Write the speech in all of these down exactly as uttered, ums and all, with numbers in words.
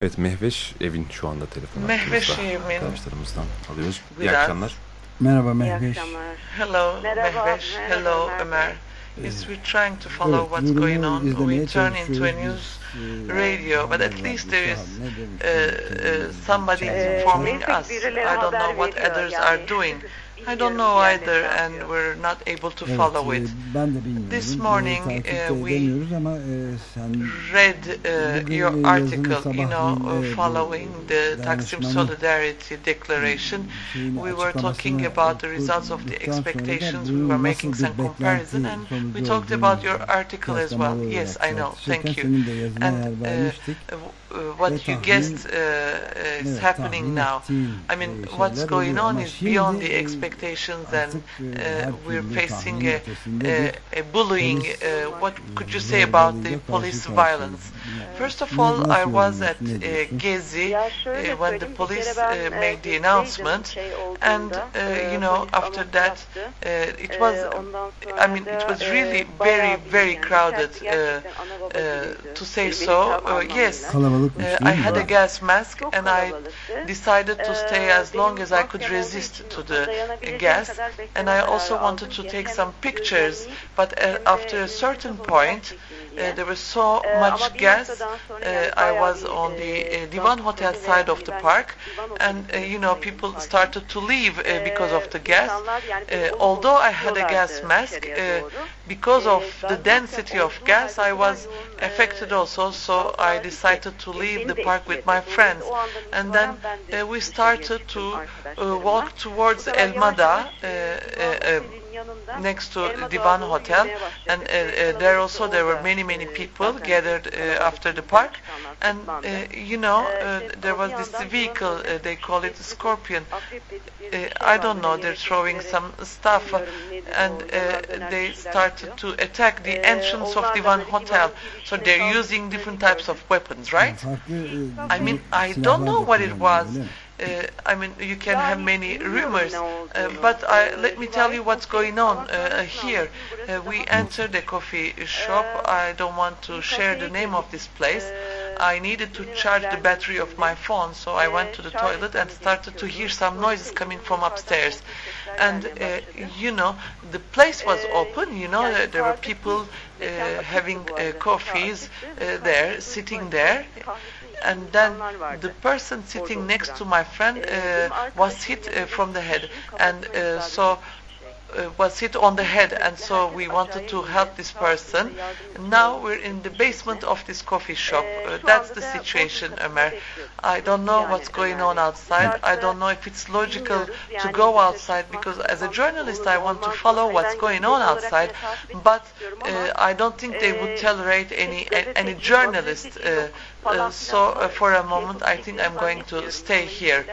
Evet, Mehveş Evin şu anda telefon Mehveş hattımızda. Evin. Arkadaşlarımızdan alıyoruz. With İyi us. akşamlar. Merhaba İyi Mehveş. akşamlar. Hello, Merhaba, Mehveş. merhaba, Hello, Ömer Ömer. Bey. Yes, we're trying to follow Evet, what's going durumu on. We izlemeye turn into a çalışıyoruz. news Biz, e, radio, but at haber least there is radyosu, ne demiş, uh, uh, somebody Ee, informing neyse us. birileri I don't know haber what veriyor others yani. are doing. I don't Bilmiyorum know diğerleri either, ne and yapıyor. we're not able to Evet, follow e, it. ben de bilmiyorum. This E, morning, takip de uh, we edemiyoruz ama e, sen read uh, bugün your yazını article, you sabahleyin know, uh, de following bu the Taksim dayanışmanın Solidarity Declaration. şeyini, We were talking açıklamasını about the results of the okuduktan sonra da expectations. We bunun were nasıl making bir some comparison, beklenti and sonucu we talked olduğunu about your article as well. kıyaslamalar Yes, olarak I know. tartışırken Thank you. senin de yazına And yer uh, vermiştik. uh, what Ve you tahmin- guessed uh, is Evet, happening tahmin now. ettiğin, I mean, e, what's şeyler going oluyor on ama is şimdi, beyond the e, expectations, and artık, e, uh, her we're türlü facing tahmin a, ötesinde a, bir a bullying. polis, Uh, what could you say about the police violence? First of all, I was at uh, Gezi Ya uh, şöyle when the söyleyeyim, bir police kere ben, uh, e, made the Gezi'deydim announcement, şey and olduğunda, uh, e, you know, polis after anons that, yaptı. uh, it E, was. ondan I sonra mean, da, it was e, really bayağı very, bir very yani crowded. içerisi Uh, gerçekten ana baba uh, gibiydi. to say Kelimenin so, tam uh, anlamıyla. yes. Kalabalıkmış Uh, değil I mi? had a gas mask, Çok and I kalabalıktı. decided to stay as Ee, long as I benim could maskem olduğu resist için to o the dayanabileceğim gas, kadar and bekleme I kararı also aldım wanted to ki take hem some pictures, gözlemleyeyim but uh, hem de after a birlikte certain fotoğraf point, çekeyim uh, diye. there was so Ee, much ama bir gas. noktadan sonra Uh, yani I bayağı was bir, on the e, uh, Divan dans Hotel ve side of the Divan- park, Divan and Oteli uh, you know, kısmındaydım, people pardon. started to leave uh, because of the gas. İnsanlar yani Uh, bir kolu although I had a tutuyorlardı gas mask, dışarıya uh, doğru. because Ee, of ben the zaten density of olduğum gas, halde I o kadar was yoğun, e, affected also. So I danslardı ki, decided to e, leave beni the de park with etkiledi. my friends, Dolayısıyla o andan and itibaren then ben de uh, we dışarıya started çıktım to uh, arkadaşlarımla. walk towards Bu sefer El yavaş Mada, yavaş, uh, e, uh, Divan uh, Oteli'nin yanında next to Elma Divan Dağı doğru Hotel, yürümeye başladık. and uh, Ve uh, there kalabalık also da there were orada, many many e, people zaten gathered uh, kalabalık after the insanlar park, and toplandı. uh, you know Ee, uh, işte there o was bir this yandan vehicle, Divan uh, they call it a Scorpion. Akrep dedikleri Uh, bir şey I var, don't know, böyle they're yere throwing çekilerek, some stuff, uh, bilmiyorum nedir o, and uh, yanlar döner they bir şeyler started yapıyor. to attack the Ee, entrance of onlar da Divan böyle Hotel. Divan'ın So girişine they're using different types of weapons, right? Farklı, I mean, I don't know what it was. Uh, I mean, you can have Yani many bilmiyorum rumors, ne uh, olduğunu. but I, Ee, let me tell you what's going on uh, here. Burası Uh, we daha- entered a coffee shop. I don't want to share the name of this place. I needed to charge the battery of my phone, so I went to the toilet and started to hear some noises coming from upstairs. And uh, you know, the place was open. You know, uh, there were people uh, having uh, coffees uh, there, sitting there. And then the person sitting next to my friend uh, was hit uh, from the head, and uh, so uh, was hit on the head, and so we wanted to help this person. Now we're in the basement of this coffee shop. Uh, that's the situation, Ömer. I don't know what's going on outside. I don't know if it's logical to go outside, because as a journalist I want to follow what's going on outside, but uh, I don't think they would tolerate any any journalist. Uh, uh, so uh, for a moment I think I'm going to stay here.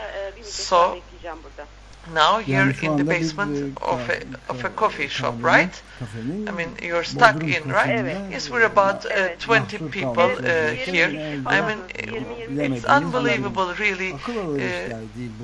So now you're in the basement of a, of a coffee shop, right? I mean, you're stuck in, right? Yes, we're about uh, twenty people uh, here. I mean, it's unbelievable, really. Uh,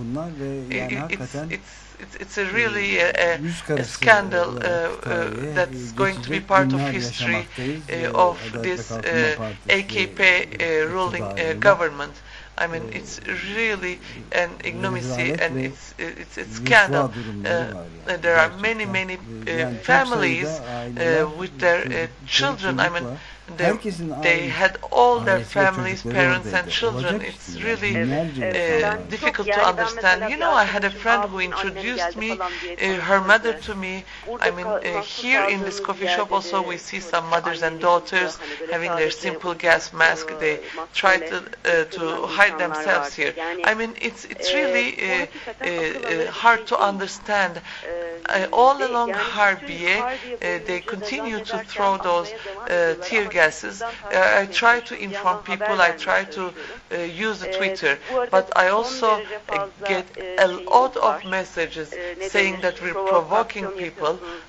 it's, it's, it's, it's a really a, a scandal uh, uh, that's going to be part of history uh, of this uh, A K P uh, ruling uh, government. I mean, it's really an ignominy, and it's it's a scandal. Uh, there are many many uh, families uh, with their uh, children. I mean, they, they had all their families, parents and children. It's really uh, difficult to understand. You know, I had a friend who introduced me, uh, her mother to me. I mean, uh, here in this coffee shop also we see some mothers and daughters having their simple gas mask. They try to uh, to hide themselves here. I mean, it's it's really uh, uh, uh, hard to understand. Uh, all along Harbiye, uh, they continue to throw those uh, tear gases. Uh, I try to inform people, I try to uh, use the Twitter, but I also uh, get a lot of messages saying that we're provoking people.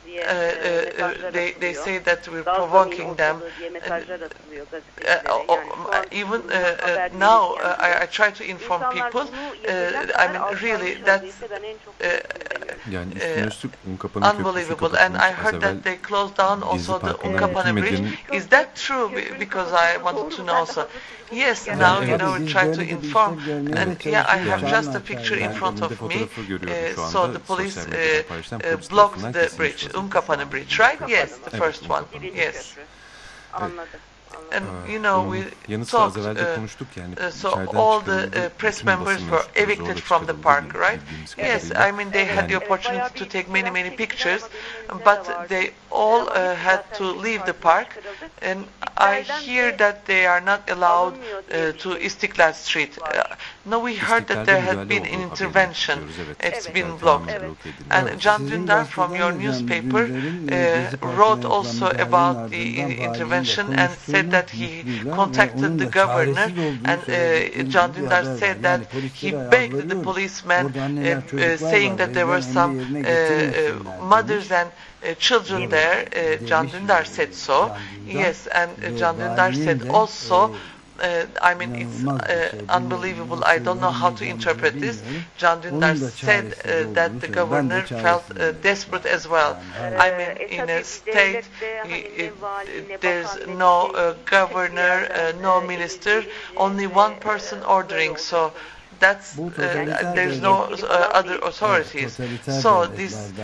diye uh, e, uh, mesajlar they they atılıyor. say that we're Gaz provoking mini them. ortalığı diye mesajlar atılıyor Uh, gazetelere. oh, Yani şu oh, an even uh, bundan uh, haber now verirken uh, bile I, I try to inform insanlar people. bunu Uh, yapacak I kadar mean, really, alçalmış that's vaziyette. Ben en çok uh, üzülüyorum. Yani uh, üstüne üstlük Unkapanı Köprüsü unbelievable. And I kapatılmış. Az heard evvel that they closed down Gezi also the Parkı'nda Unkapanı bütün Bridge. medyanın Is that true? Be- Because I wanted to know also. Yes, now you know we try to inform. And yeah, I have just a picture in yani front önümde of me. fotoğrafı görüyorum şu Uh, anda. so the police Sosyal uh, medyadan paylaşılan uh, polis blocked tarafından the kesilmiş bridge, vaziyette. Unkapanı Bridge, right? Yes, the Evet, first one. Unkapanı. Yes. Anladım. And Aa, you know bunun we yanı sıra az talked. evvel de uh, konuştuk yani Uh, so içeriden all the çıkarıldı, uh, press bütün members basın were mensupları evicted zorla from the çıkarıldı park, bildiğimiz right? Yes, kadarıyla. I mean they had the Yani- opportunity to take many many pictures, but they all uh, had to leave the park. And I hear that they are not allowed uh, to Istiklal Street. Uh, no, we heard that there had been an intervention. It's been blocked. And Can Dündar from your newspaper uh, wrote also about the in- intervention and said that he contacted the governor, and uh, Can Dündar said that he begged the policeman, uh, uh, saying that there were some uh, uh, mothers and uh, children there. Uh, Can Dündar said so. Yes, and uh, Can Dündar said also. Uh, I mean, it's uh, unbelievable. I don't know how to interpret this. Can Dündar said uh, that the governor felt uh, desperate as well. I mean, in a state, it, it, there's no uh, governor, uh, no minister, only one person ordering. So that's uh, there's no uh, other authorities. So this uh,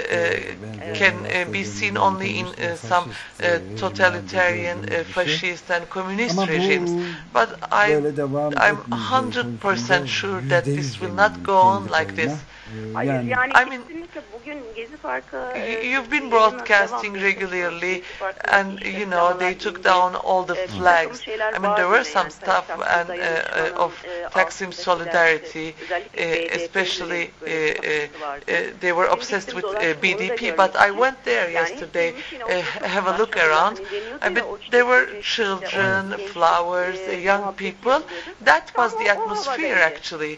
uh, can uh, be seen only in uh, some uh, totalitarian, uh, fascist and communist regimes. But I, I'm one hundred percent sure that this will not go on like this. Hayır, yani I mean, kesinlikle bugün Gezi Parkı You- You've been broadcasting regularly, and you know they took down all the flags. I mean, there were some stuff and uh, uh, of Taksim solidarity, uh, especially uh, uh, uh, they were obsessed with uh, B D P. But I went there yesterday, uh, have a look around. I mean, there were children, flowers, uh, young people. That was the atmosphere actually.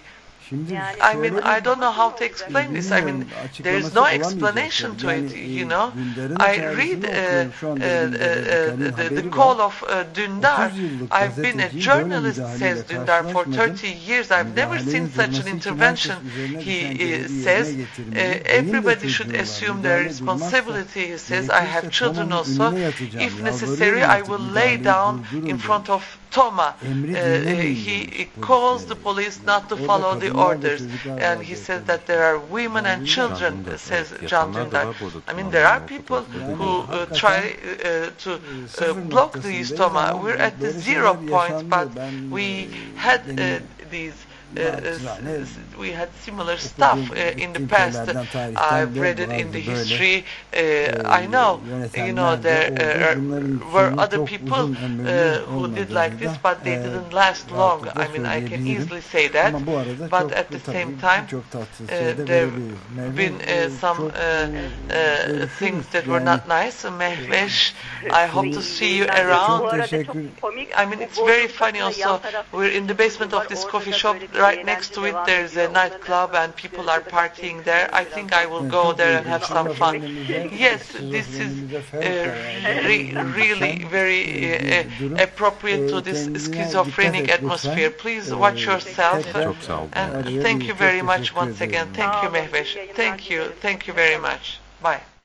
I mean, I don't know how to explain this. I mean, there is no explanation to it, you know. I read uh, uh, uh, the, the call of uh, Dündar. I've been a journalist, says Dündar, for thirty years. I've never seen such an intervention, he uh, says. Uh, everybody should assume their responsibility, he says. I have children also. If necessary, I will lay down in front of Toma. Uh, he calls the police not to follow the orders, and he says that there are women and children, says Can Dündar. I mean, there are people who uh, try uh, to uh, block these Toma. We're at the zero point, but we had uh, these Uh, uh, we had similar stuff uh, in the past. I've read it in the history. Uh, I know, you know, there uh, were other people uh, who did like this, but they didn't last long. I mean, I can easily say that. But at the same time, uh, there have been uh, some uh, uh, things that were not nice. Mehveş, I hope to see you around. I mean, it's very funny also. We're in the basement of this coffee shop. Right next to it, there's a nightclub and people are partying there. I think I will go there and have some fun. Yes, this is uh, re really very uh, appropriate to this schizophrenic atmosphere. Please watch yourself. And thank you very much once again. Thank you, Mehveş. Thank you. Thank you very much. Bye.